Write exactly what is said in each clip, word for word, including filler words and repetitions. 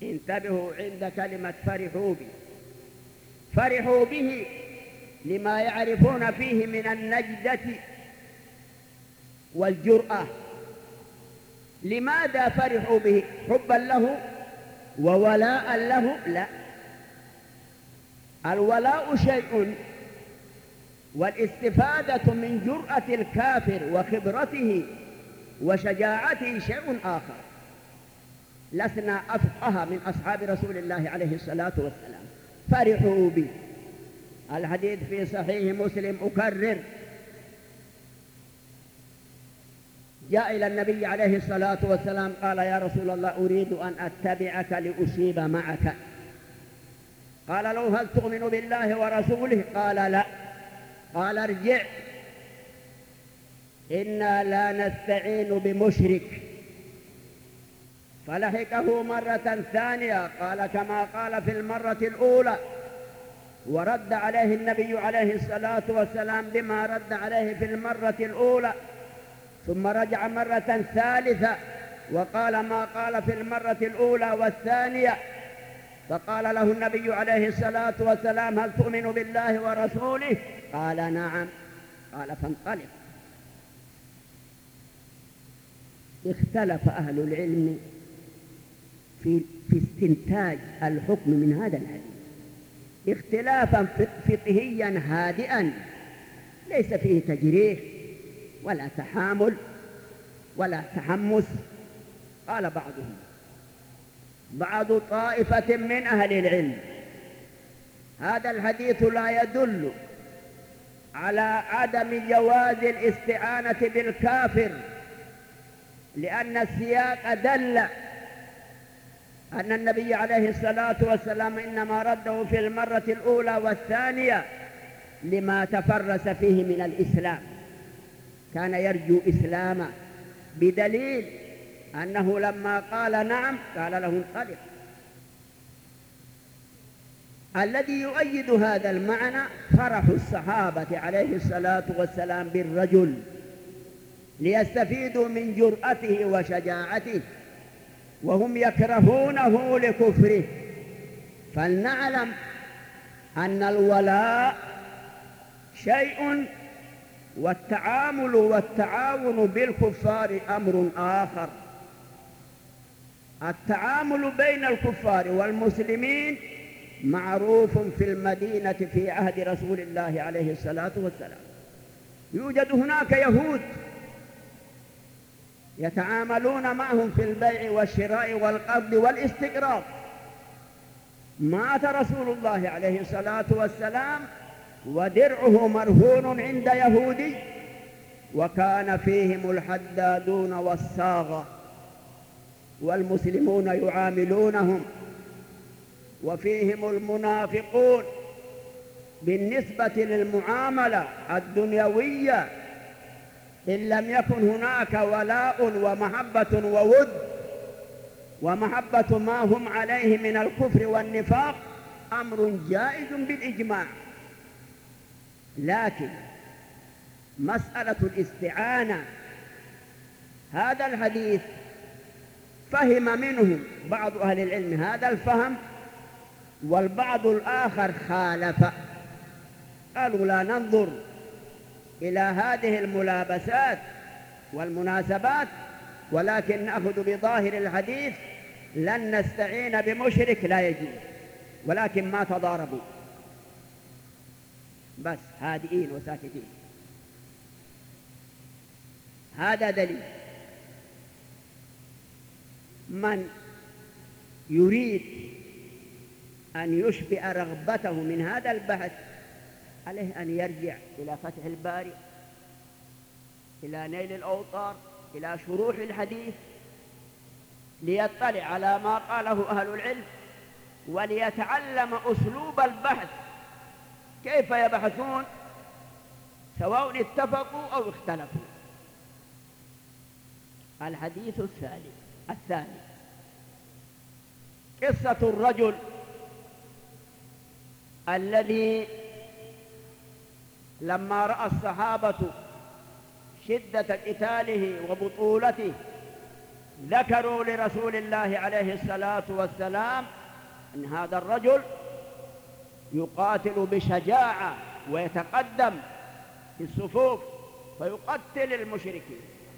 انتبهوا عند كلمة فرحوا به. فرحوا به لما يعرفون فيه من النجدة والجرأة. لماذا فرحوا به؟ حبا له وولاء له؟ لا، الولاء شيء والاستفادة من جرأة الكافر وخبرته وشجاعته شيء آخر. لسنا أفقه من أصحاب رسول الله عليه الصلاة والسلام. فرحوا به. الحديث في صحيح مسلم أكرر، جاء إلى النبي عليه الصلاة والسلام قال: يا رسول الله أريد أن أتبعك لأصيب معك. قال له: هل تؤمن بالله ورسوله؟ قال: لا. قال: ارجع، إنا لا نستعين بمشرك. فلحقه مرة ثانية قال كما قال في المرة الأولى، ورد عليه النبي عليه الصلاة والسلام بما رد عليه في المرة الأولى، ثم رجع مرة ثالثة وقال ما قال في المرة الأولى والثانية. فقال له النبي عليه الصلاة والسلام: هل تؤمن بالله ورسوله؟ قال: نعم. قال: فانطلق. اختلف أهل العلم في, في استنتاج الحكم من هذا الحديث اختلافا فقهيا هادئا ليس فيه تجريح ولا تحامل ولا تحمس. قال بعضهم، بعض طائفة من أهل العلم: هذا الحديث لا يدل على عدم جواز الاستعانة بالكافر، لأن السياق دل أن النبي عليه الصلاة والسلام إنما رده في المرة الأولى والثانية لما تفرس فيه من الإسلام، كان يرجو إسلاما، بدليل أنه لما قال نعم قال له: انطلق. الذي يؤيد هذا المعنى فرح الصحابة عليه الصلاة والسلام بالرجل ليستفيدوا من جرأته وشجاعته، وهم يكرهونه لكفره. فلنعلم أن الولاء شيء، والتعامل والتعاون بالكفار أمر آخر. التعامل بين الكفار والمسلمين معروف في المدينة في عهد رسول الله عليه الصلاة والسلام. يوجد هناك يهود يتعاملون معهم في البيع والشراء والقبض والاستقراض. مات رسول الله عليه الصلاة والسلام ودرعه مرهون عند يهودي، وكان فيهم الحدادون والصاغة، والمسلمون يعاملونهم، وفيهم المنافقون بالنسبة للمعاملة الدنيوية. إن لم يكن هناك ولاء ومحبة وود ومحبة ما هم عليه من الكفر والنفاق أمر جائز بالإجماع. لكن مسألة الاستعانة، هذا الحديث فهم منهم بعض أهل العلم هذا الفهم، والبعض الآخر خالف، قالوا لا ننظر إلى هذه الملابسات والمناسبات، ولكن نأخذ بظاهر الحديث لن نستعين بمشرك لا يجوز، ولكن ما تضاربوا، بس هادئين وساكتين. هذا دليل. من يريد أن يشبع رغبته من هذا البحث عليه أن يرجع إلى فتح الباري، إلى نيل الأوطار، إلى شروح الحديث، ليطلع على ما قاله أهل العلم، وليتعلم أسلوب البحث، كيف يبحثون سواء اتفقوا أو اختلفوا. الحديث الثالث الثاني قصة الرجل الذي لما رأى الصحابة شدة قتاله وبطولته ذكروا لرسول الله عليه الصلاة والسلام أن هذا الرجل يقاتل بشجاعة ويتقدم في الصفوف فيقتل المشركين.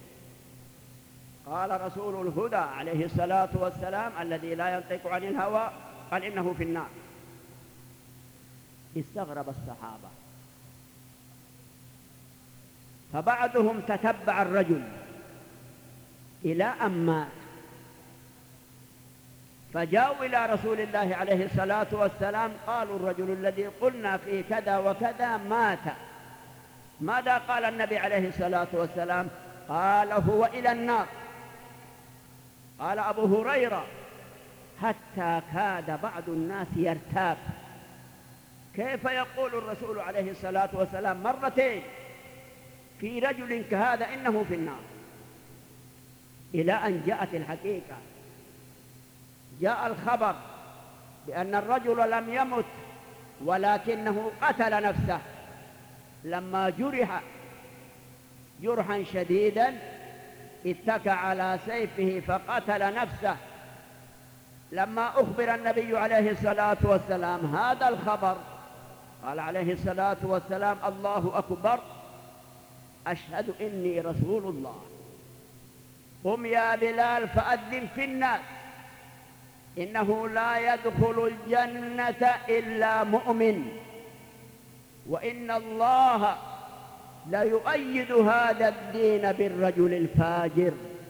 قال رسول الهدى عليه الصلاة والسلام الذي لا ينطق عن الهوى قال إنه في النار. استغرب الصحابة، فبعضهم تتبع الرجل إلى أن مات، فجاءوا إلى رسول الله عليه الصلاة والسلام قالوا الرجل الذي قلنا فيه كذا وكذا مات. ماذا قال النبي عليه الصلاة والسلام؟ قال هو إلى النار. قال أبو هريرة حتى كاد بعض الناس يرتاب، كيف يقول الرسول عليه الصلاة والسلام مرتين في رجل كهذا إنه في النار؟ إلى أن جاءت الحقيقة، جاء الخبر بأن الرجل لم يمت ولكنه قتل نفسه لما جرح جرحا شديدا، اتكى على سيفه فقتل نفسه. لما أخبر النبي عليه الصلاة والسلام هذا الخبر قال عليه الصلاة والسلام الله أكبر أشهد إني رسول الله، قم يا بلال فأذن في الناس إنه لا يدخل الجنة إلا مؤمن، وإن الله لا يؤيد هذا الدين بالرجل الفاجر.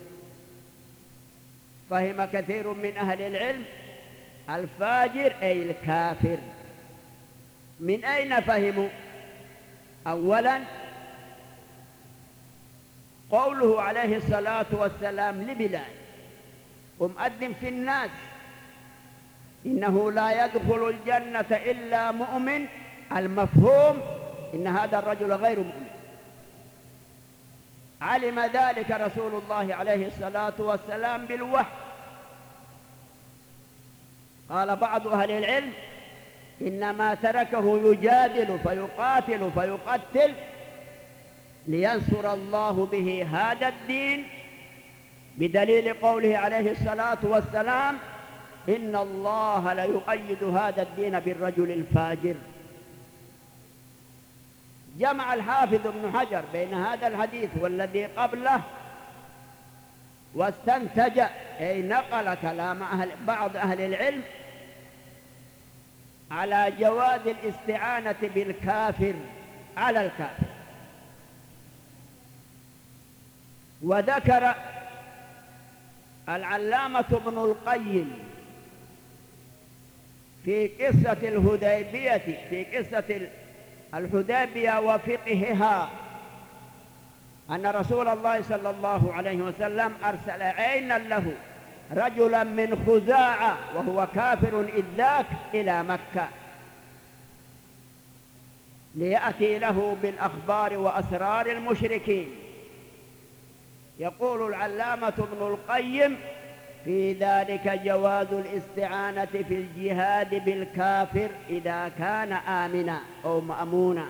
فهم كثير من أهل العلم الفاجر أي الكافر. من أين فهموا؟ أولا قوله عليه الصلاة والسلام لبلال قم أذن في الناس إنه لا يدخل الجنة إلا مؤمن، المفهوم إن هذا الرجل غير مؤمن. علم ذلك رسول الله عليه الصلاة والسلام بالوحي. قال بعض أهل العلم إنما تركه يجادل فيقاتل فيقتل لينصر الله به هذا الدين، بدليل قوله عليه الصلاة والسلام إن الله لا يؤيد هذا الدين بالرجل الفاجر. جمع الحافظ ابن حجر بين هذا الحديث والذي قبله واستنتج أي نقل كلام أهل بعض أهل العلم على جواز الاستعانة بالكافر على الكافر. وذكر العلامة ابن القيم في قصة الهديبية في قصة الحديبية وفقهها أن رسول الله صلى الله عليه وسلم أرسل عينا له رجلا من خزاعة وهو كافر إذ ذاك إلى مكة ليأتي له بالأخبار وأسرار المشركين. يقول العلامة ابن القيم في ذلك جواز الاستعانة في الجهاد بالكافر إذا كان آمنا أو مأمونا.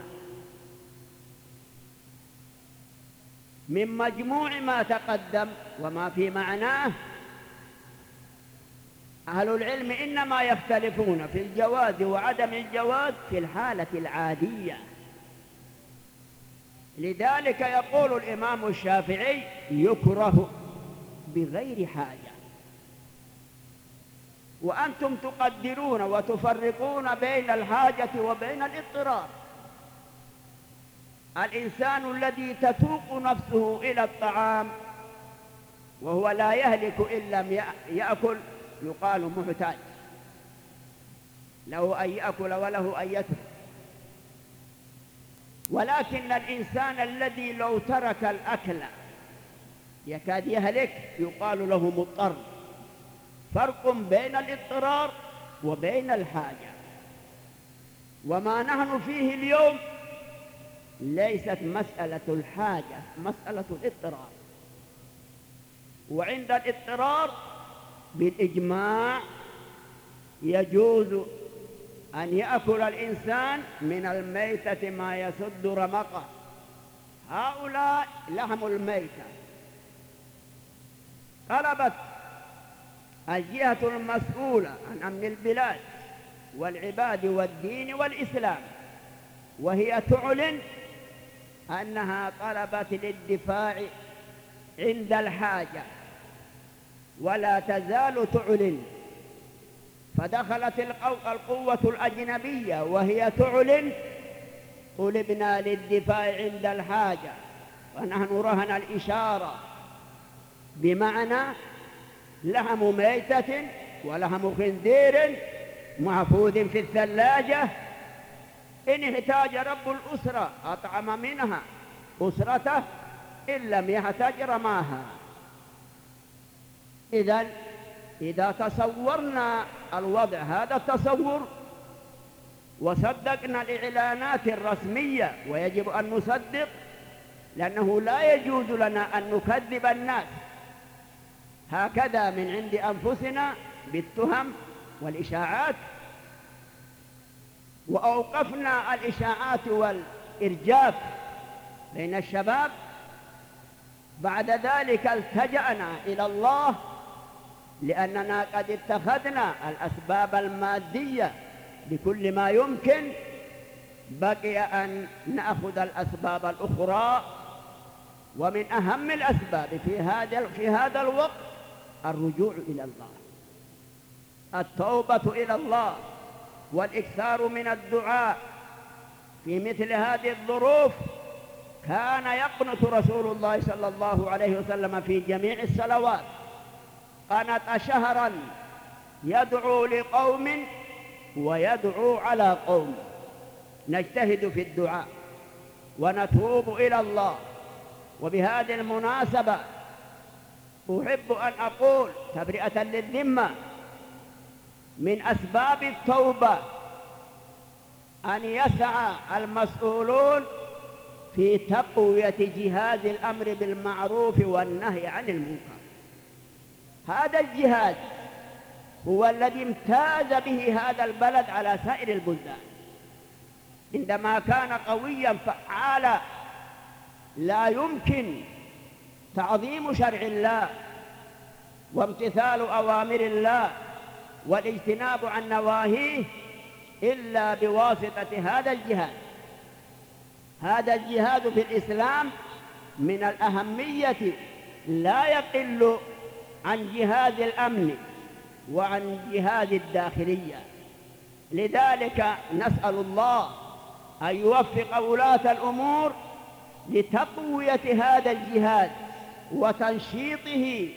من مجموع ما تقدم وما في معناه أهل العلم إنما يختلفون في الجواز وعدم الجواز في الحالة العادية. لذلك يقول الإمام الشافعي يكره بغير حاجة، وأنتم تقدرون وتفرقون بين الحاجة وبين الاضطرار. الإنسان الذي تتوق نفسه إلى الطعام وهو لا يهلك إن لم يأكل يقال محتاج، له أن يأكل وله أن يترك. ولكن الإنسان الذي لو ترك الأكل يكاد يهلك يقال له مضطر. فرق بين الاضطرار وبين الحاجة. وما نحن فيه اليوم ليست مسألة الحاجة، مسألة الاضطرار. وعند الاضطرار بالإجماع يجوز أن يأكل الإنسان من الميتة ما يسد رمقه. هؤلاء لحم الميتة طلبت الجهة المسؤولة عن أمن البلاد والعباد والدين والإسلام، وهي تعلن أنها طلبت للدفاع عند الحاجة، ولا تزال تعلن. فدخلت القوة الأجنبية وهي تعلن طلبنا للدفاع عند الحاجة، ونحن رهن الإشارة، بمعنى لحم ميتة ولحم خنزير محفوظ في الثلاجة، إن احتاج رب الأسرة أطعم منها أسرته، إن لم يحتاج رماها. إذن إذا تصورنا الوضع هذا التصور وصدقنا الإعلانات الرسمية، ويجب أن نصدق، لأنه لا يجوز لنا أن نكذب الناس هكذا من عند أنفسنا بالتهم والإشاعات، وأوقفنا الإشاعات والإرجاف بين الشباب. بعد ذلك التجأنا إلى الله، لأننا قد اتخذنا الأسباب المادية بكل ما يمكن، بقي أن نأخذ الأسباب الأخرى. ومن أهم الأسباب في هذا في هذا الوقت الرجوع إلى الله، التوبة إلى الله، والإكثار من الدعاء. في مثل هذه الظروف كان يقنت رسول الله صلى الله عليه وسلم في جميع الصلوات، قنت شهرا يدعو لقوم ويدعو على قوم. نجتهد في الدعاء ونتوب إلى الله. وبهذه المناسبة أحب أن أقول تبرئة للذمة، من أسباب التوبة أن يسعى المسؤولون في تقوية جهاد الأمر بالمعروف والنهي عن المنكر. هذا الجهاد هو الذي امتاز به هذا البلد على سائر البلدان، عندما كان قويا فعالا لا يمكن تعظيم شرع الله وامتثال أوامر الله والاجتناب عن نواهيه إلا بواسطة هذا الجهاد. هذا الجهاد في الإسلام من الأهمية لا يقل عن جهاد الأمن وعن جهاد الداخلية. لذلك نسأل الله أن يوفق ولاة الأمور لتقوية هذا الجهاد وتنشيطه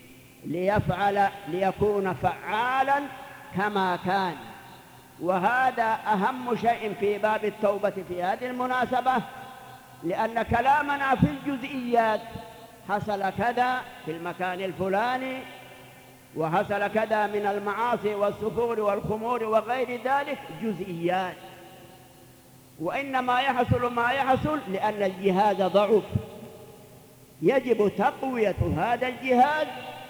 ليفعل ليكون فعالا كما كان. وهذا أهم شيء في باب التوبة في هذه المناسبة، لأن كلامنا في الجزئيات حصل كذا في المكان الفلاني، وحصل كذا من المعاصي والسفور والخمور وغير ذلك جزئيات، وإنما يحصل ما يحصل لأن الجهاد ضعف. يجب تقوية هذا الجهاد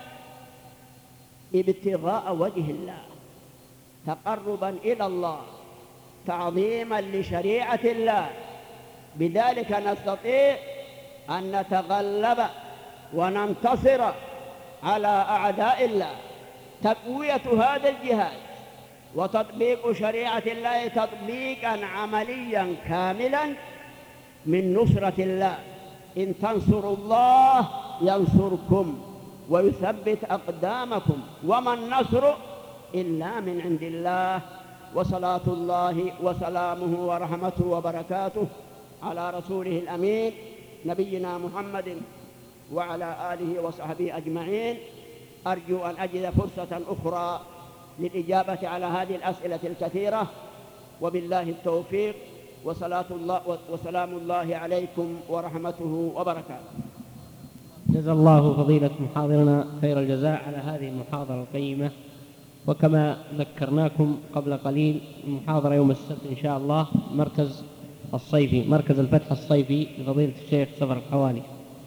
ابتغاء وجه الله، تقربا إلى الله، تعظيما لشريعة الله. بذلك نستطيع أن نتغلب وننتصر على أعداء الله. تقوية هذا الجهاد وتطبيق شريعة الله تطبيقا عمليا كاملا من نصرة الله. إن تنصروا الله ينصركم ويثبت أقدامكم، وما النصر إلا من عند الله. وصلاة الله وسلامه ورحمته وبركاته على رسوله الأمين نبينا محمد وعلى آله وصحبه أجمعين. أرجو أن أجد فرصة أخرى للإجابة على هذه الأسئلة الكثيرة، وبالله التوفيق، وصلاة الله وسلام الله عليكم ورحمته وبركاته. جزا الله فضيلة محاضرنا خير الجزاء على هذه المحاضرة القيمة. وكما ذكرناكم قبل قليل المحاضرة يوم السبت إن شاء الله مركز الصيفي، مركز الفتح الصيفي لفضيلة الشيخ سفر الحوالي.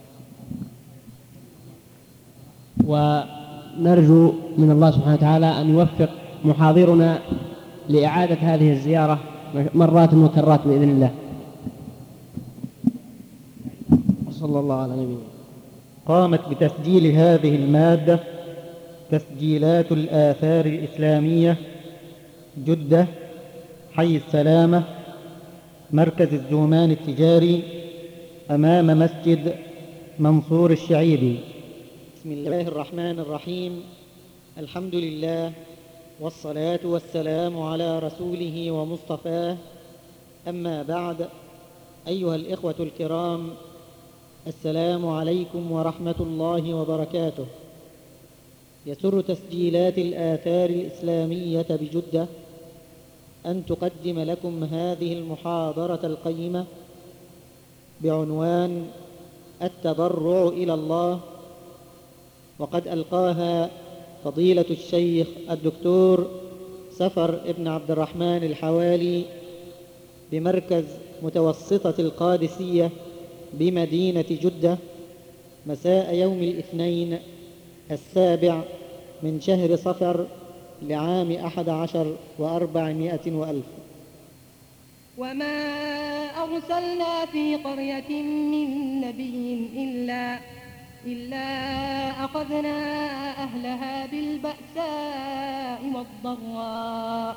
ونرجو من الله سبحانه وتعالى أن يوفق محاضرنا لإعادة هذه الزيارة مرات وكرات بإذن الله. وصلى الله على نبينا. قامت بتسجيل هذه المادة تسجيلات الآثار الإسلامية، جدة، حي السلامة، مركز الزومان التجاري، أمام مسجد منصور الشعيبي. بسم الله الرحمن الرحيم. الحمد لله، والصلاة والسلام على رسوله ومصطفاه، أما بعد. أيها الإخوة الكرام، السلام عليكم ورحمة الله وبركاته. يسر تسجيلات الآثار الإسلامية بجدة أن تقدم لكم هذه المحاضرة القيمة بعنوان التضرع إلى الله، وقد ألقاها فضيلة الشيخ الدكتور سفر ابن عبد الرحمن الحوالي بمركز متوسطة القادسية بمدينة جدة مساء يوم الاثنين السابع من شهر صفر لعام أحد عشر وأربعمائة وألف. وما أرسلنا في قرية من نبي إلا إلا أخذنا أهلها بالبأساء والضراء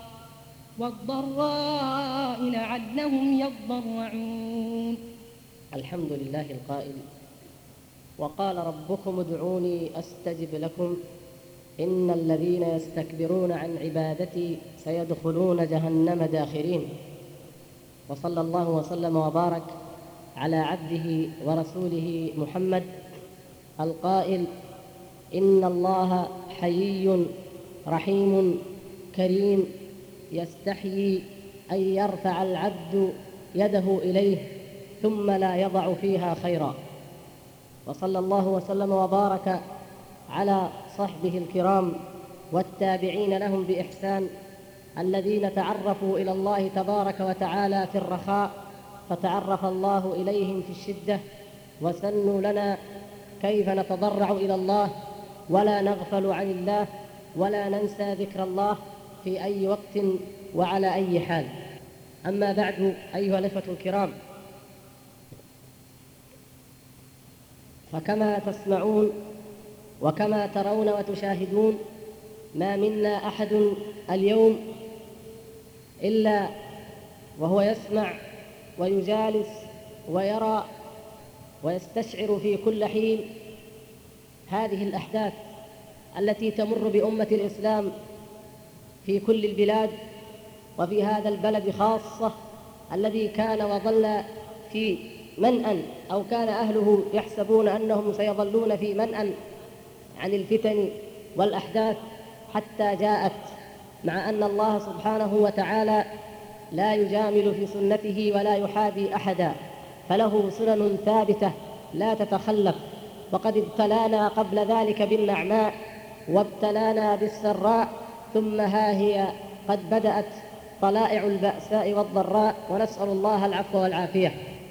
والضراء لعلهم يضرعون. الحمد لله القائل: وقال ربكم ادعوني أستجب لكم إن الذين يستكبرون عن عبادتي سيدخلون جهنم داخرين. وصلى الله وسلم وبارك على عبده ورسوله محمد القائل: إن الله حيي رحيم كريم يستحيي أن يرفع العبد يده إليه ثم لا يضع فيها خيرا. وصلى الله وسلم وبارك على صحبه الكرام والتابعين لهم بإحسان الذين تعرفوا إلى الله تبارك وتعالى في الرخاء فتعرف الله إليهم في الشدة، وسنوا لنا كيف نتضرع إلى الله ولا نغفل عن الله ولا ننسى ذكر الله في أي وقت وعلى أي حال. أما بعد، أيها الإخوة الكرام، فكما تسمعون وكما ترون وتشاهدون، ما منا أحد اليوم إلا وهو يسمع ويجالس ويرى ويستشعر في كل حين هذه الأحداث التي تمر بأمة الإسلام في كل البلاد، وفي هذا البلد خاصة الذي كان وظل في منأى، أو كان أهله يحسبون أنهم سيظلون في منأى عن الفتن والأحداث حتى جاءت، مع أن الله سبحانه وتعالى لا يجامل في سنته ولا يحابي أحدا، فله سنن ثابتة لا تتخلف. وقد ابتلانا قبل ذلك بالنعماء وابتلانا بالسراء، ثم ها هي قد بدأت طلائع البأساء والضراء، ونسأل الله العفو والعافية.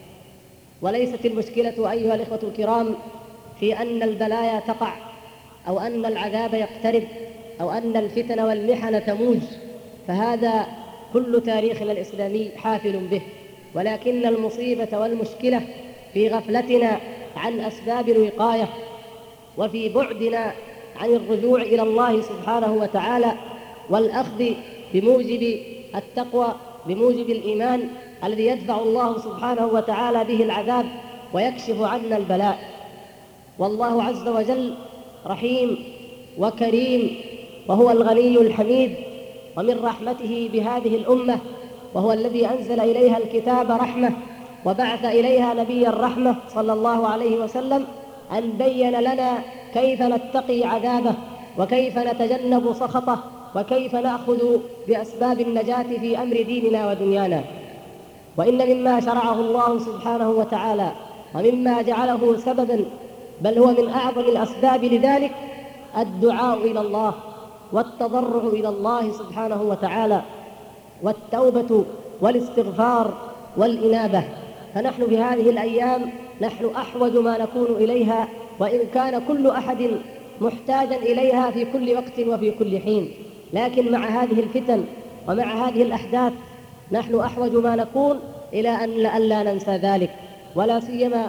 وليست المشكلة أيها الإخوة الكرام في أن البلايا تقع أو أن العذاب يقترب أو أن الفتن والمحن تموج، فهذا كل تاريخنا الإسلامي حافل به، ولكن المصيبة والمشكلة في غفلتنا عن أسباب الوقاية، وفي بعدنا عن الرجوع إلى الله سبحانه وتعالى والأخذ بموجب التقوى، بموجب الإيمان الذي يدفع الله سبحانه وتعالى به العذاب ويكشف عنا البلاء. والله عز وجل رحيم وكريم، وهو الغني الحميد، ومن رحمته بهذه الأمة وهو الذي أنزل إليها الكتاب رحمة وبعث إليها نبي الرحمة صلى الله عليه وسلم أن بين لنا كيف نتقي عذابه وكيف نتجنب سخطه وكيف نأخذ بأسباب النجاة في أمر ديننا ودنيانا. وإن مما شرعه الله سبحانه وتعالى ومما جعله سببا، بل هو من أعظم الأسباب لذلك، الدعاء إلى الله والتضرع إلى الله سبحانه وتعالى والتوبة والاستغفار والإنابة. فنحن في هذه الأيام نحن أحوج ما نكون إليها، وإن كان كل أحد محتاجا إليها في كل وقت وفي كل حين، لكن مع هذه الفتن ومع هذه الأحداث نحن أحوج ما نكون إلى أن لا ننسى ذلك، ولا سيما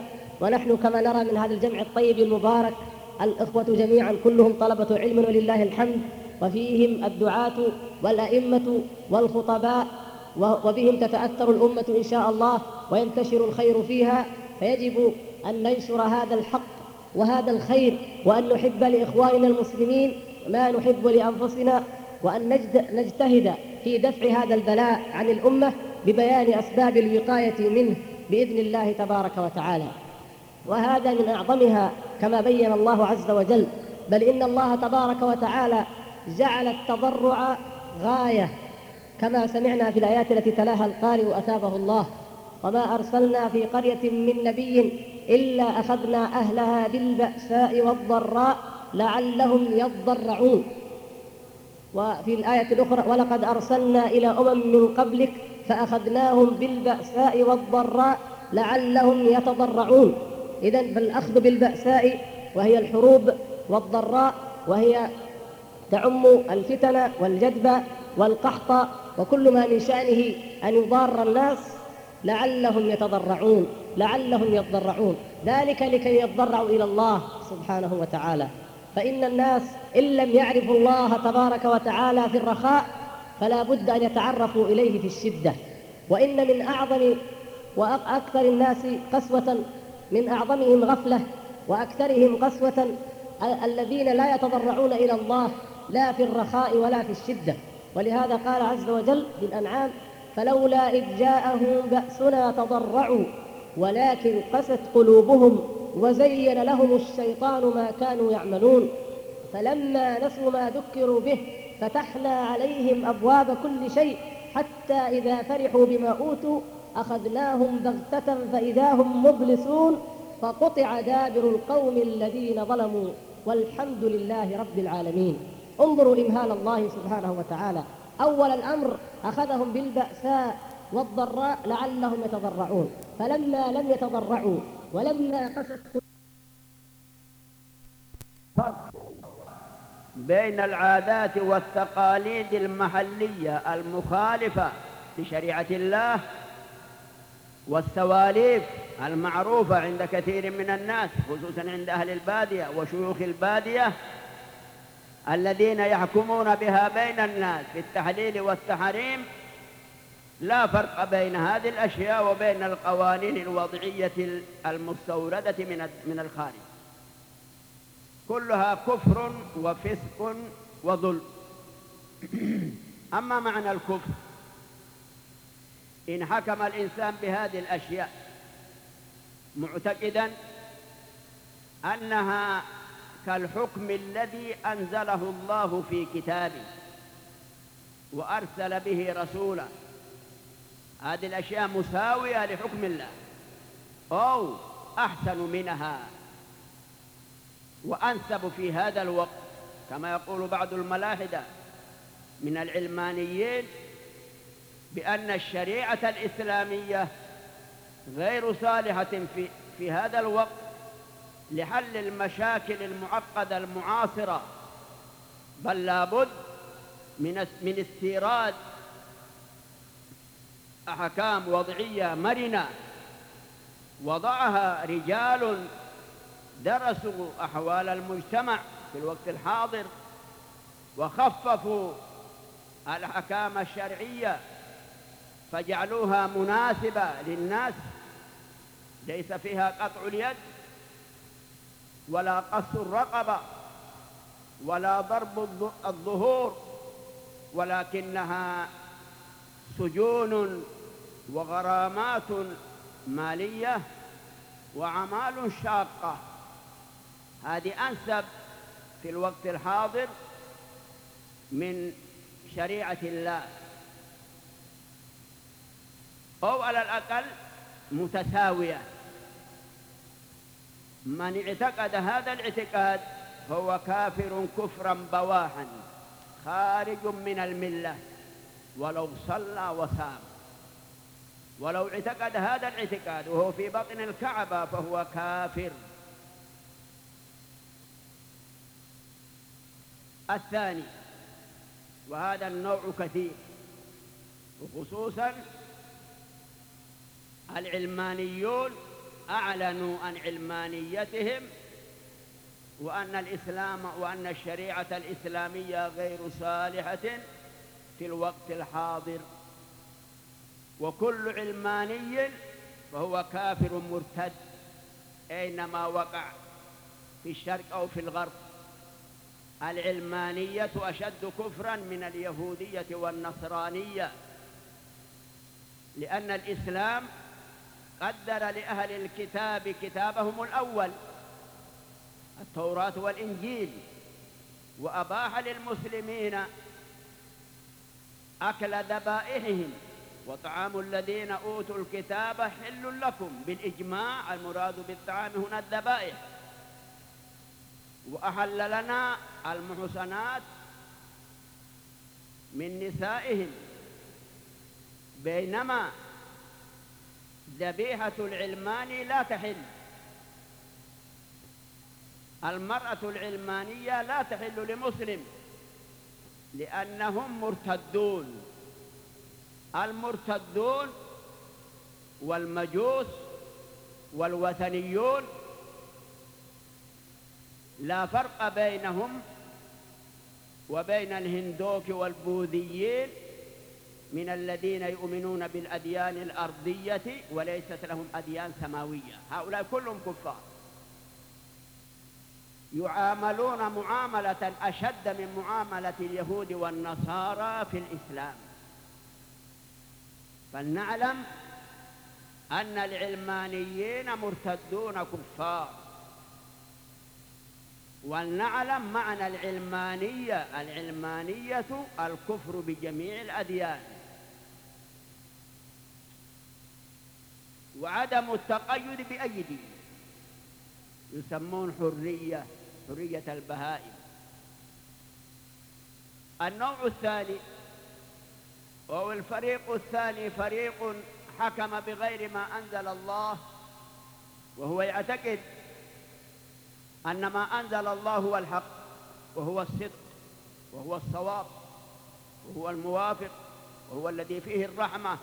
ونحن كما نرى من هذا الجمع الطيب المبارك الإخوة جميعا كلهم طلبة علم ولله الحمد، وفيهم الدعاة والأئمة والخطباء، وبهم تتأثر الأمة إن شاء الله وينتشر الخير فيها. فيجب أن ننشر هذا الحق وهذا الخير، وأن نحب لإخواننا المسلمين ما نحب لأنفسنا، وأن نجتهد في دفع هذا البلاء عن الأمة ببيان أسباب الوقاية منه بإذن الله تبارك وتعالى. وهذا من أعظمها كما بين الله عز وجل، بل إن الله تبارك وتعالى جعل التضرع غاية كما سمعنا في الآيات التي تلاها القارئ أثابه الله: وما أرسلنا في قرية من نبي إلا أخذنا أهلها بالبأساء والضراء لعلهم يضرعون. وفي الآية الأخرى: ولقد أرسلنا إلى أمم من قبلك فأخذناهم بالبأساء والضراء لعلهم يتضرعون. إذن فالأخذ بالبأساء وهي الحروب، والضراء وهي تعم الفتن والجدب والقحط وكل ما من شأنه أن يضار الناس، لعلهم يتضرعون لعلهم يتضرعون ذلك لكي يتضرعوا إلى الله سبحانه وتعالى. فإن الناس إن لم يعرفوا الله تبارك وتعالى في الرخاء فلا بد أن يتعرفوا إليه في الشدة. وإن من أعظم وأكثر الناس قسوة، من أعظمهم غفلة وأكثرهم قسوة الذين لا يتضرعون إلى الله لا في الرخاء ولا في الشدة. ولهذا قال عز وجل في الأنعام: فلولا إذ جاءهم بأسنا تضرعوا ولكن قست قلوبهم وزين لهم الشيطان ما كانوا يعملون فلما نسوا ما ذكروا به فتحنا عليهم أبواب كل شيء حتى إذا فرحوا بما أوتوا أخذناهم بغتة فإذا هم مبلسون فقطع دابر القوم الذين ظلموا والحمد لله رب العالمين. انظروا إمهال الله سبحانه وتعالى. أول الأمر أخذهم بالبأساء والضراء لعلهم يتضرعون، فلما لم يتضرعوا ولما قست فرق بين العادات والتقاليد المحلية المخالفة لشريعة الله والسواليف المعروفة عند كثير من الناس، خصوصا عند أهل البادية وشيوخ البادية الذين يحكمون بها بين الناس في التحليل والتحريم. لا فرق بين هذه الأشياء وبين القوانين الوضعية المستوردة من الخارج، كلها كفر وفسق وظلم. أما معنى الكفر: إن حكم الإنسان بهذه الأشياء معتقدا أنها كالحكم الذي أنزله الله في كتابه وأرسل به رسوله، هذه الأشياء مساوية لحكم الله أو أحسن منها وأنسب في هذا الوقت، كما يقول بعض الملاحدة من العلمانيين بأن الشريعة الإسلامية غير صالحة في, في هذا الوقت لحل المشاكل المعقدة المعاصرة، بل لابد من من استيراد أحكام وضعية مرنة وضعها رجال درسوا أحوال المجتمع في الوقت الحاضر وخففوا الأحكام الشرعية فجعلوها مناسبة للناس، ليس فيها قطع اليد ولا قص الرقبة ولا ضرب الظهور، ولكنها سجون وغرامات مالية وأعمال شاقة. هذه أنسب في الوقت الحاضر من شريعة الله، أو على الأقل متساوية. من اعتقد هذا الاعتقاد فهو كافر كفرا بواحا خارج من الملة ولو صلى وصام، ولو اعتقد هذا الاعتقاد وهو في بطن الكعبة فهو كافر. الثاني، وهذا النوع كثير، وخصوصا العلمانيون أعلنوا عن علمانيتهم وأن الإسلام وأن الشريعة الإسلامية غير صالحة في الوقت الحاضر، وكل علماني فهو كافر مرتد أينما وقع في الشرق أو في الغرب. العلمانية أشد كفراً من اليهودية والنصرانية، لأن الإسلام قدر لأهل الكتاب كتابهم الأول التوراة والإنجيل، وأباح للمسلمين أكل ذبائحهم، وطعام الذين أوتوا الكتاب حل لكم بالإجماع، المراد بالطعام هنا الذبائح، وأحل لنا المحصنات من نسائهم، بينما ذبيحة العلماني لا تحل. المرأة العلمانية لا تحل لمسلم لأنهم مرتدون. المرتدون والمجوس والوثنيون لا فرق بينهم وبين الهندوك والبوذيين من الذين يؤمنون بالأديان الأرضية وليست لهم أديان سماوية. هؤلاء كلهم كفار، يعاملون معاملة أشد من معاملة اليهود والنصارى في الإسلام. فلنعلم أن العلمانيين مرتدون كفار، ولنعلم معنى العلمانية. العلمانية الكفر بجميع الأديان وعدم التقيد بأي دين، يسمون حرية حرية البهائم. النوع الثاني أو الفريق الثاني فريق حكم بغير ما أنزل الله، وهو يعتقد أن ما أنزل الله هو الحق وهو الصدق وهو الصواب وهو الموافق وهو الذي فيه الرحمة،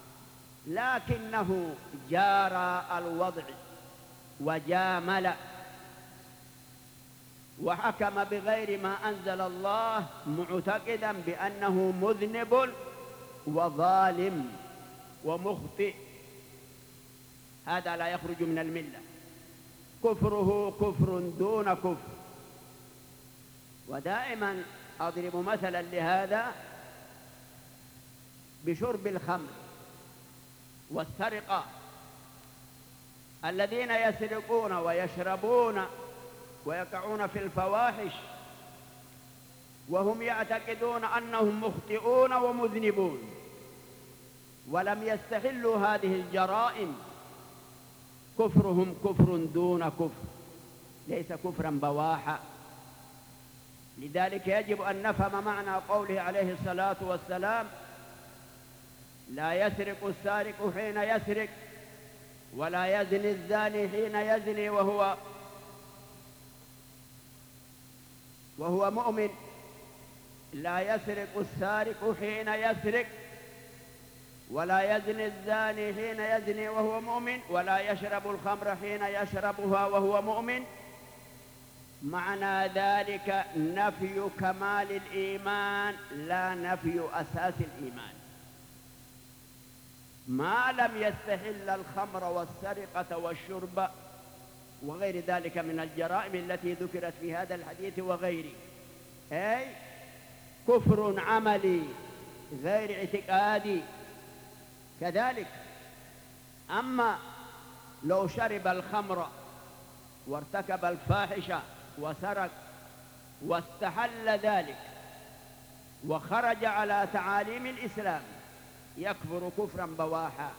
لكنه جارى الوضع وجامل وحكم بغير ما أنزل الله، معتقدا بأنه مذنب وظالم ومخطئ. هذا لا يخرج من الملة، كفره كفر دون كفر. ودائما أضرب مثلا لهذا بشرب الخمر والسرقة. الذين يسرقون ويشربون ويقعون في الفواحش وهم يعتقدون أنهم مخطئون ومذنبون ولم يستحلوا هذه الجرائم، كفرهم كفر دون كفر، ليس كفرا بواحا. لذلك يجب أن نفهم معنى قوله عليه الصلاة والسلام: لا يسرق السارق حين يسرق ولا يزني الزاني حين يزني وهو وهو مؤمن. لا يسرق السارق حين يسرق ولا يزني الزاني حين يزني وهو مؤمن ولا يشرب الخمر حين يشربها وهو مؤمن. معنى ذلك نفي كمال الإيمان لا نفي أساس الإيمان. ما لم يستحل الخمر والسرقة والشرب وغير ذلك من الجرائم التي ذكرت في هذا الحديث وغيره، أي كفر عملي غير اعتقادي. كذلك أما لو شرب الخمر وارتكب الفاحشة وسرق واستحل ذلك وخرج على تعاليم الإسلام يكفر كفرا بواحا.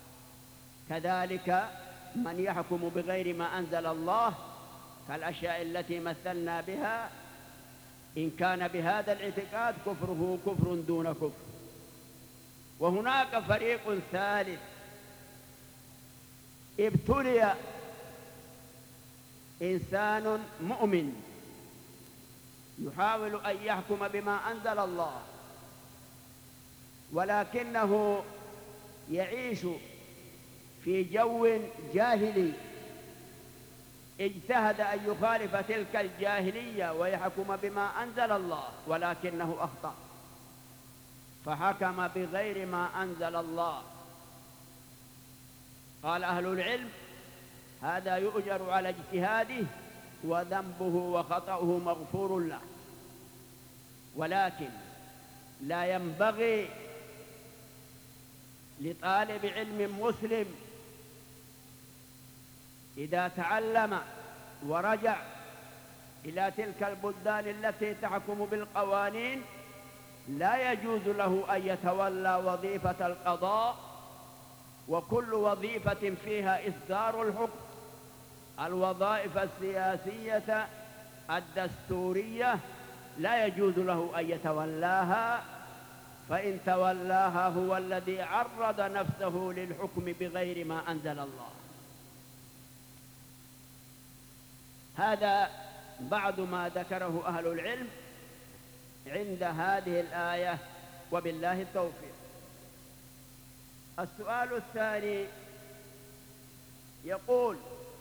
كذلك من يحكم بغير ما أنزل الله كالأشياء التي مثلنا بها، إن كان بهذا الاعتقاد كفره كفر دون كفر. وهناك فريق ثالث ابتلي إنسان مؤمن يحاول أن يحكم بما أنزل الله، ولكنه يعيش في جو جاهلي اجتهد أن يخالف تلك الجاهلية ويحكم بما أنزل الله، ولكنه أخطأ فحكم بغير ما أنزل الله. قال أهل العلم: هذا يؤجر على اجتهاده وذنبه وخطأه مغفور له، ولكن لا ينبغي لطالب علم مسلم إذا تعلم ورجع إلى تلك البلدان التي تحكم بالقوانين لا يجوز له أن يتولى وظيفة القضاء، وكل وظيفة فيها إصدار الحكم، الوظائف السياسية الدستورية لا يجوز له أن يتولاها، فإن تولاها هو الذي عرض نفسه للحكم بغير ما أنزل الله. هذا بعض ما ذكره أهل العلم عند هذه الآية، وبالله التوفيق. السؤال الثاني يقول: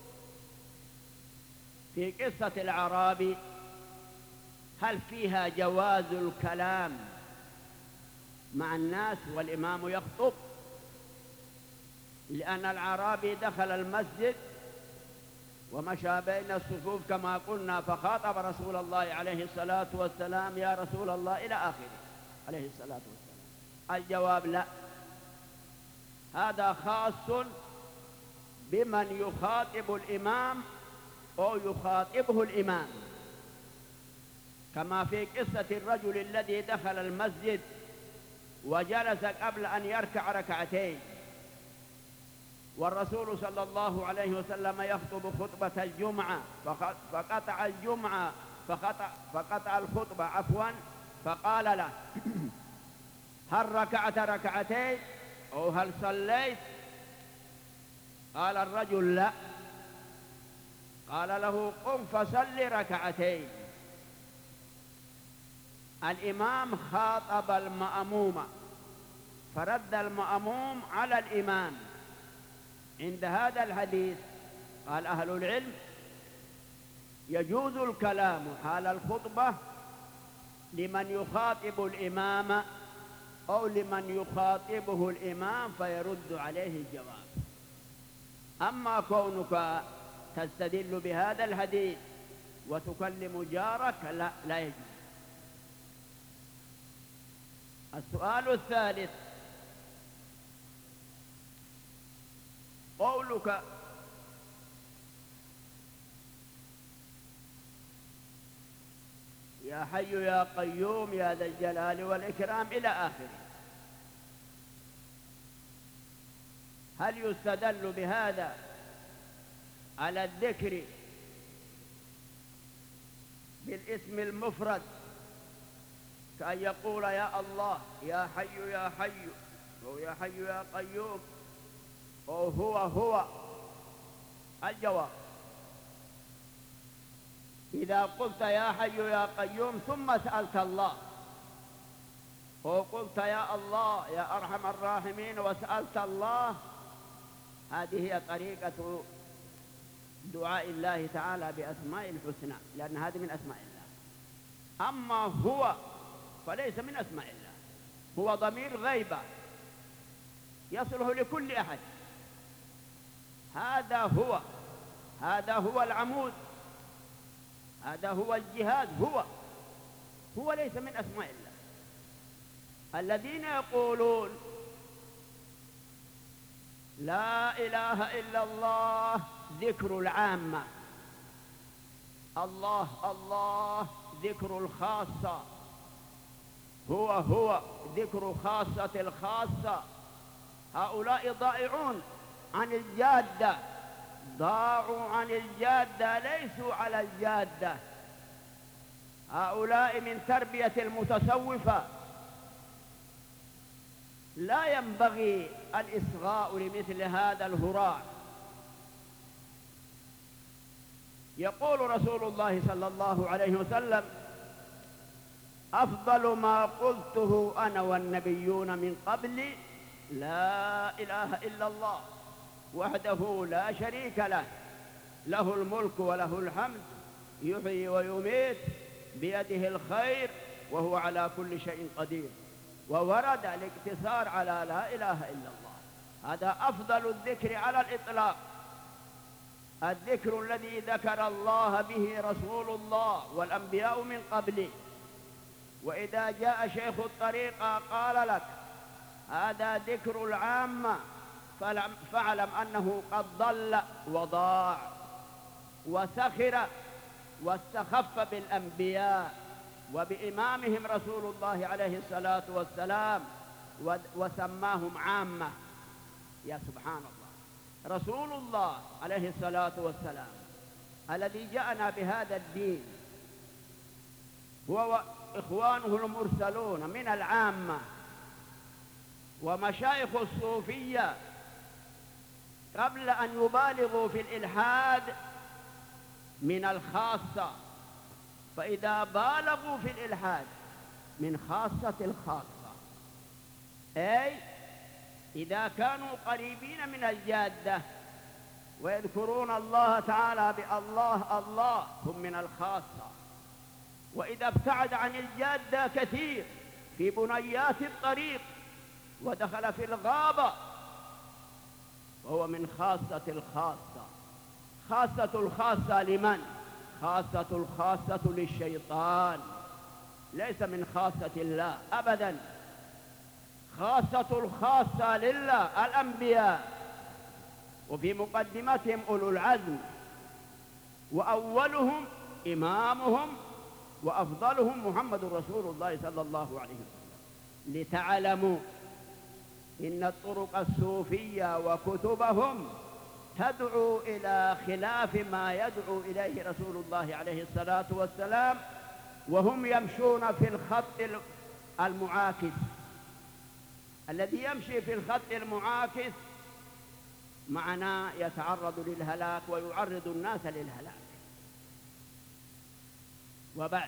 في قصة الأعرابي هل فيها جواز الكلام مع الناس والإمام يخطب؟ لأن الأعرابي دخل المسجد ومشى بين الصفوف كما قلنا، فخاطب رسول الله عليه الصلاة والسلام: يا رسول الله، إلى آخره عليه الصلاة والسلام. الجواب: لا، هذا خاص بمن يخاطب الإمام أو يخاطبه الإمام، كما في قصة الرجل الذي دخل المسجد وجلس قبل أن يركع ركعتين، والرسول صلى الله عليه وسلم يخطب خطبة الجمعة فقطع الجمعة فقطع, فقطع الخطبة عفوا فقال له: هل ركعت ركعتين أو هل صليت؟ قال الرجل: لا. قال له: قم فصل ركعتين. الإمام خاطب المأموم فرد المأموم على الإمام. عند هذا الحديث قال أهل العلم: يجوز الكلام حال الخطبة لمن يخاطب الإمام أو لمن يخاطبه الإمام فيرد عليه الجواب. أما كونك تستدل بهذا الحديث وتكلم جارك لا, لا يجوز. السؤال الثالث: قولك يا حي يا قيوم يا ذا الجلال والإكرام إلى آخره، هل يستدل بهذا على الذكر بالاسم المفرد كأن يقول يا الله يا حي يا حي أو يا حي يا قيوم أو هو هو؟ الجواب: إذا قلت يا حي يا قيوم ثم سألت الله، أو قلت يا الله يا أرحم الراحمين وسألت الله، هذه هي طريقة دعاء الله تعالى بأسماء الحسنى، لأن هذه من أسماء الله. أما هو فليس من أسماء الله، هو ضمير غيبة يصله لكل أحد. هذا هو هذا هو العمود، هذا هو الجهاز، هو هو ليس من أسماء الله. الذين يقولون لا إله إلا الله ذكر العامة، الله الله ذكر الخاصة، هو هو ذكر خاصة الخاصة، هؤلاء ضائعون عن الجادة، ضاعوا عن الجادة، ليسوا على الجادة. هؤلاء من تربية المتصوفة. لا ينبغي الإصغاء لمثل هذا الهراء. يقول رسول الله صلى الله عليه وسلم: أفضل ما قلته أنا والنبيون من قبلي لا إله إلا الله. وحده لا شريك له، له الملك وله الحمد، يحيي ويميت، بيده الخير، وهو على كل شيء قدير. وورد الاقتصار على لا إله إلا الله، هذا أفضل الذكر على الإطلاق، الذكر الذي ذكر الله به رسول الله والأنبياء من قبله. وإذا جاء شيخ الطريقة قال لك هذا ذكر العامة، فاعلم أنه قد ضل وضاع وسخر واستخف بالأنبياء وبإمامهم رسول الله عليه الصلاة والسلام وسماهم عامة. يا سبحان الله، رسول الله عليه الصلاة والسلام الذي جاءنا بهذا الدين هو إخوانه المرسلون من العامة، ومشايخ الصوفية قبل أن يبالغوا في الإلحاد من الخاصة، فإذا بالغوا في الإلحاد من خاصة الخاصة، أي إذا كانوا قريبين من الجادة ويذكرون الله تعالى بالله الله هم من الخاصة، وإذا ابتعد عن الجادة كثير في بنيات الطريق ودخل في الغابة وهو من خاصة الخاصة. خاصة الخاصة لمن؟ خاصة الخاصة للشيطان، ليس من خاصة الله أبدا. خاصة الخاصة لله الأنبياء، وفي مقدمتهم أولو العزم، وأولهم إمامهم وأفضلهم محمد رسول الله صلى الله عليه وسلم. لتعلموا إن الطرق الصوفية وكتبهم تدعو إلى خلاف ما يدعو إليه رسول الله عليه الصلاة والسلام، وهم يمشون في الخط المعاكس. الذي يمشي في الخط المعاكس معناه يتعرض للهلاك ويعرض الناس للهلاك. وبعد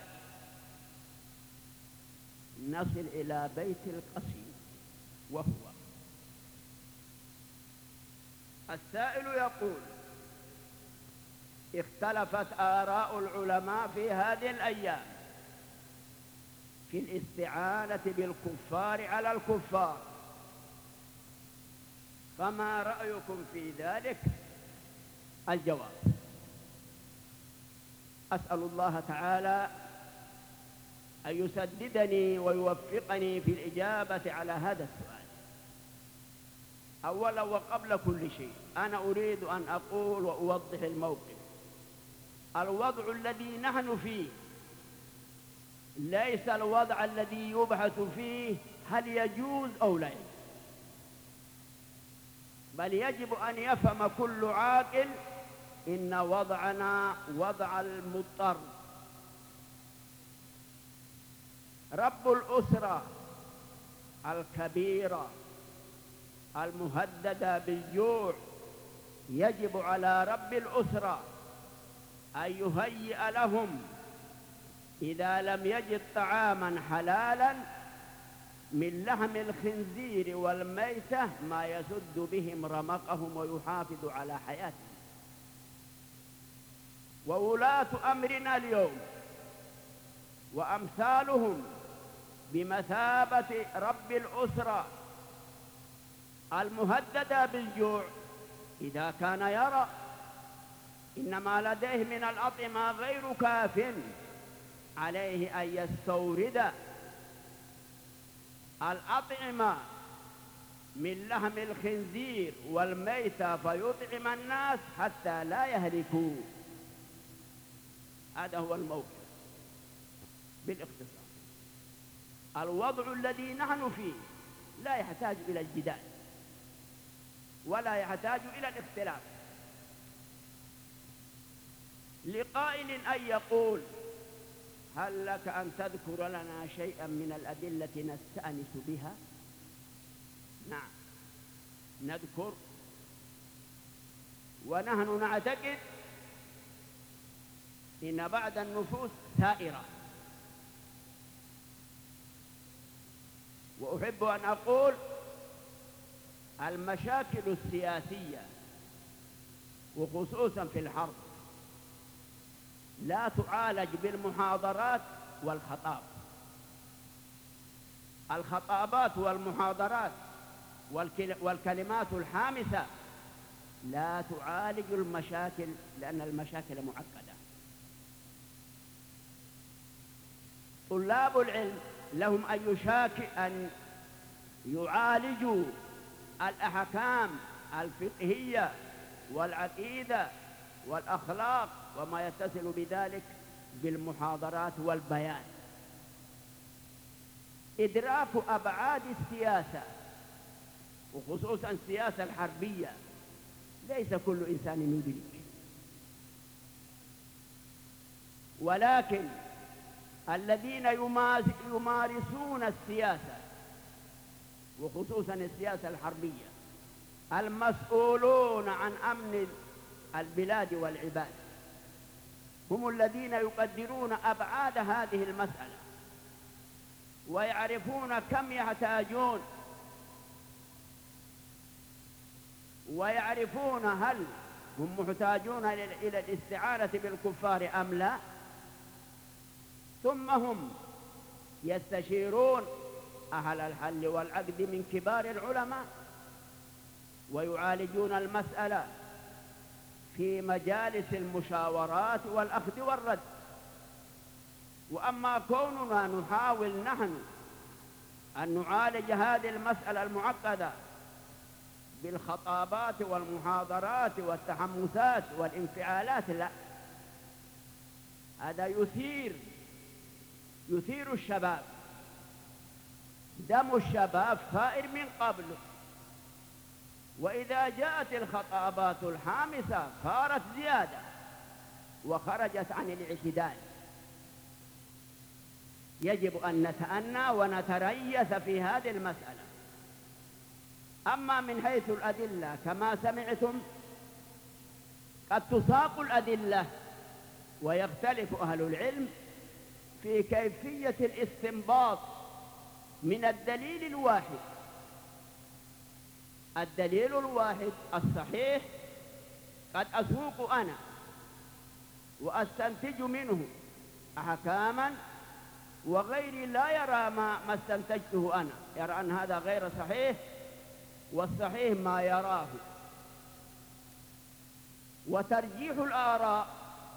نصل إلى بيت القصيد، وهو السائل يقول: اختلفت آراء العلماء في هذه الأيام في الاستعانة بالكفار على الكفار، فما رأيكم في ذلك؟ الجواب: أسأل الله تعالى أن يسددني ويوفقني في الإجابة على هذا السؤال. أولا وقبل كل شيء أنا أريد أن أقول وأوضح الموقف. الوضع الذي نحن فيه ليس الوضع الذي يبحث فيه هل يجوز أو لا يجوز، بل يجب أن يفهم كل عاقل إن وضعنا وضع المضطر. رب الأسرة الكبيرة المهددة بالجوع يجب على رب الأسرة أن يهيئ لهم إذا لم يجد طعاما حلالا من لحم الخنزير والميتة ما يسد بهم رمقهم ويحافظ على حياتهم. وولاة أمرنا اليوم وأمثالهم بمثابة رب الأسرة المهددة بالجوع، إذا كان يرى إن ما لديه من الأطعمة غير كاف عليه أن يستورد الأطعمة من لحم الخنزير والميتة فيطعم الناس حتى لا يهلكوا. هذا هو الموقف بالاختصار. الوضع الذي نحن فيه لا يحتاج إلى الجدال ولا يحتاج إلى الاختلاف. لقائل أن يقول: هل لك أن تذكر لنا شيئا من الأدلة نستأنس بها؟ نعم نذكر، ونحن نعتقد إن بعض النفوس ثائرة. وأحب أن أقول المشاكل السياسية وخصوصا في الحرب لا تعالج بالمحاضرات والخطاب. الخطابات والمحاضرات والكلمات الحامسة لا تعالج المشاكل، لأن المشاكل معقدة. طلاب العلم لهم أن يشاكل أن يعالجوا الأحكام الفقهية والعقيدة والأخلاق وما يتصل بذلك بالمحاضرات والبيان. إدراك أبعاد السياسة وخصوصا السياسة الحربية ليس كل إنسان يدرك، ولكن الذين يمارسون السياسة وخصوصا السياسة الحربية المسؤولون عن أمن البلاد والعباد هم الذين يقدرون أبعاد هذه المسألة ويعرفون كم يحتاجون، ويعرفون هل هم محتاجون إلى الاستعانة بالكفار أم لا، ثم هم يستشيرون أهل الحل والعقد من كبار العلماء ويعالجون المسألة في مجالس المشاورات والأخذ والرد. وأما كوننا نحاول نحن أن نعالج هذه المسألة المعقدة بالخطابات والمحاضرات والتحمسات والانفعالات، لا، هذا يثير يثير الشباب، دم الشباب ثائر من قبل، وإذا جاءت الخطابات الحامسة صارت زيادة وخرجت عن الاعتدال. يجب أن نتأنى ونتريث في هذه المسألة. أما من حيث الأدلة كما سمعتم قد تساق الأدلة ويختلف أهل العلم في كيفية الاستنباط من الدليل الواحد. الدليل الواحد الصحيح قد أسوق أنا وأستنتج منه أحكاما، وغيري لا يرى ما, ما استنتجته أنا، يرى أن هذا غير صحيح والصحيح ما يراه. وترجيح الآراء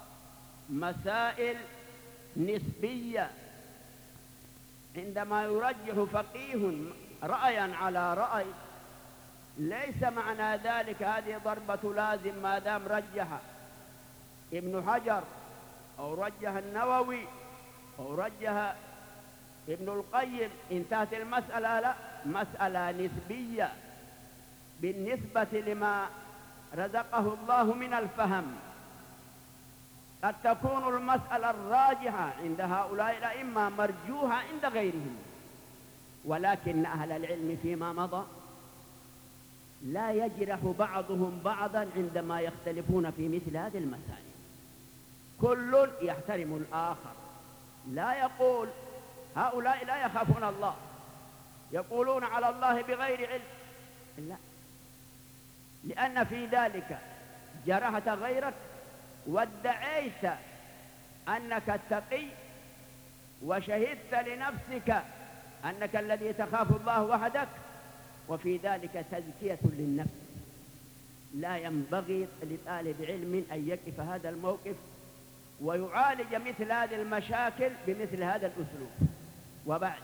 مسائل نسبية. عندما يرجح فقيه رأيا على رأي ليس معنى ذلك هذه ضربة لازم ما دام رجح ابن حجر أو رجح النووي أو رجح ابن القيم انتهت المسألة. لا، مسألة نسبية بالنسبة لما رزقه الله من الفهم. قد تكون المسألة الراجحة عند هؤلاء الأئمة مرجوحة عند غيرهم، ولكن أهل العلم فيما مضى لا يجرح بعضهم بعضا عندما يختلفون في مثل هذه المسائل. كل يحترم الآخر، لا يقول هؤلاء لا يخافون الله يقولون على الله بغير علم، لا، لأن في ذلك جرحت غيرك وادعيت أنك التقي وشهدت لنفسك أنك الذي تخاف الله وحدك، وفي ذلك تزكية للنفس. لا ينبغي لطالب علم أن يقف هذا الموقف ويعالج مثل هذه المشاكل بمثل هذا الأسلوب. وبعد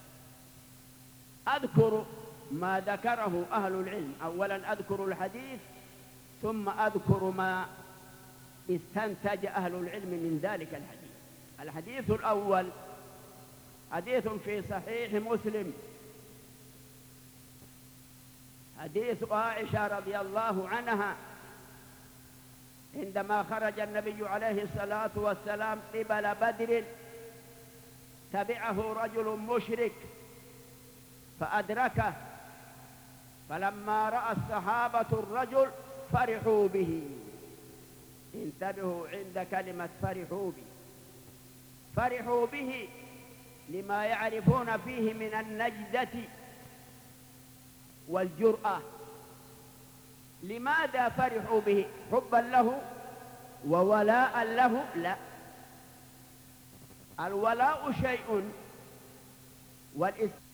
أذكر ما ذكره أهل العلم. أولا أذكر الحديث ثم أذكر ما استنتج أهل العلم من ذلك الحديث. الحديث الأول حديث في صحيح مسلم، حديث عائشة رضي الله عنها عندما خرج النبي عليه الصلاة والسلام قبل بدر تبعه رجل مشرك فأدركه، فلما رأى الصحابة الرجل فرحوا به. انتبهوا عند كلمة فرحوا به، فرحوا به لما يعرفون فيه من النجدة والجرأة. لماذا فرحوا به؟ حبا له وولاء له؟ لا، الولاء شيء والإسلام